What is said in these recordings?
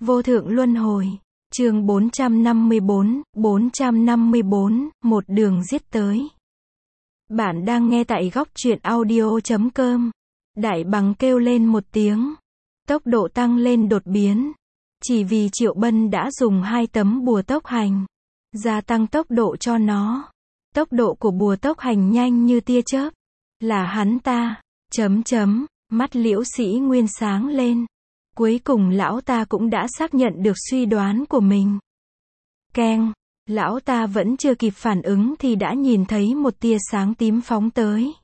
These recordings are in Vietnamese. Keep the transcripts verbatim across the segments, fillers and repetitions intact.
Vô thượng luân hồi. Chương bốn trăm năm mươi bốn, bốn trăm năm mươi bốn, một đường giết tới. Bạn đang nghe tại góc truyện audio chấm com. Đại bằng kêu lên một tiếng. Tốc độ tăng lên đột biến. Chỉ vì Triệu Bân đã dùng hai tấm bùa tốc hành. Gia tăng tốc độ cho nó. Tốc độ của bùa tốc hành nhanh như tia chớp. Là hắn ta. Chấm chấm. Mắt Liễu Sĩ Nguyên sáng lên. Cuối cùng lão ta cũng đã xác nhận được suy đoán của mình. Keng. Lão ta vẫn chưa kịp phản ứng thì đã nhìn thấy một tia sáng tím phóng tới.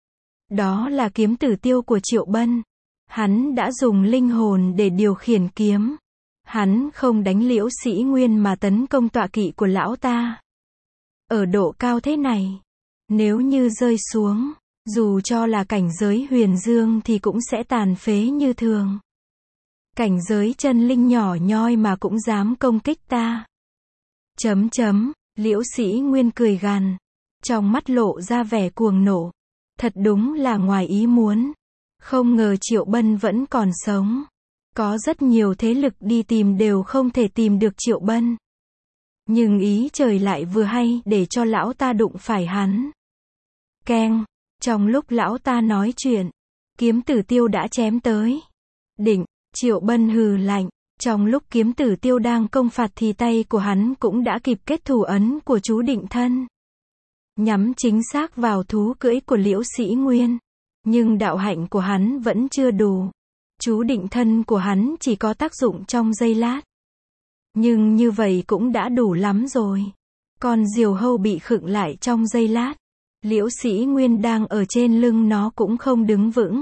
Đó là kiếm tử tiêu của Triệu Bân. Hắn đã dùng linh hồn để điều khiển kiếm. Hắn không đánh Liễu Sĩ Nguyên mà tấn công tọa kỵ của lão ta. Ở độ cao thế này, nếu như rơi xuống, dù cho là cảnh giới huyền dương thì cũng sẽ tàn phế như thường. Cảnh giới chân linh nhỏ nhoi mà cũng dám công kích ta. Chấm chấm, Liễu Sĩ Nguyên cười gằn, trong mắt lộ ra vẻ cuồng nộ. Thật đúng là ngoài ý muốn. Không ngờ Triệu Bân vẫn còn sống. Có rất nhiều thế lực đi tìm đều không thể tìm được Triệu Bân. Nhưng ý trời lại vừa hay để cho lão ta đụng phải hắn. Keng, trong lúc lão ta nói chuyện, kiếm tử tiêu đã chém tới. Định, Triệu Bân hừ lạnh, trong lúc kiếm tử tiêu đang công phạt thì tay của hắn cũng đã kịp kết thủ ấn của chú định thân. Nhắm chính xác vào thú cưỡi của Liễu Sĩ Nguyên. Nhưng đạo hạnh của hắn vẫn chưa đủ. Chú định thân của hắn chỉ có tác dụng trong giây lát. Nhưng như vậy cũng đã đủ lắm rồi. Con diều hâu bị khựng lại trong giây lát. Liễu Sĩ Nguyên đang ở trên lưng nó cũng không đứng vững.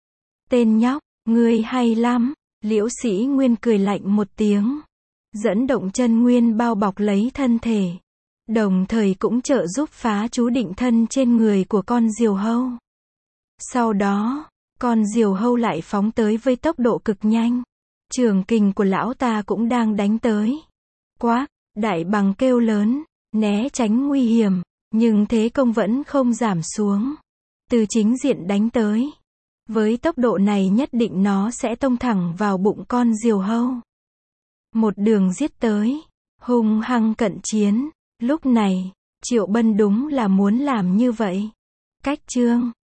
Tên nhóc, ngươi hay lắm. Liễu Sĩ Nguyên cười lạnh một tiếng. Dẫn động chân nguyên bao bọc lấy thân thể. Đồng thời cũng trợ giúp phá chú định thân trên người của con diều hâu. Sau đó, con diều hâu lại phóng tới với tốc độ cực nhanh. Trường kình của lão ta cũng đang đánh tới. Quác, đại bằng kêu lớn, né tránh nguy hiểm, nhưng thế công vẫn không giảm xuống. Từ chính diện đánh tới. Với tốc độ này nhất định nó sẽ tông thẳng vào bụng con diều hâu. Một đường giết tới, hung hăng cận chiến. Lúc này, Triệu Bân đúng là muốn làm như vậy. Cách chương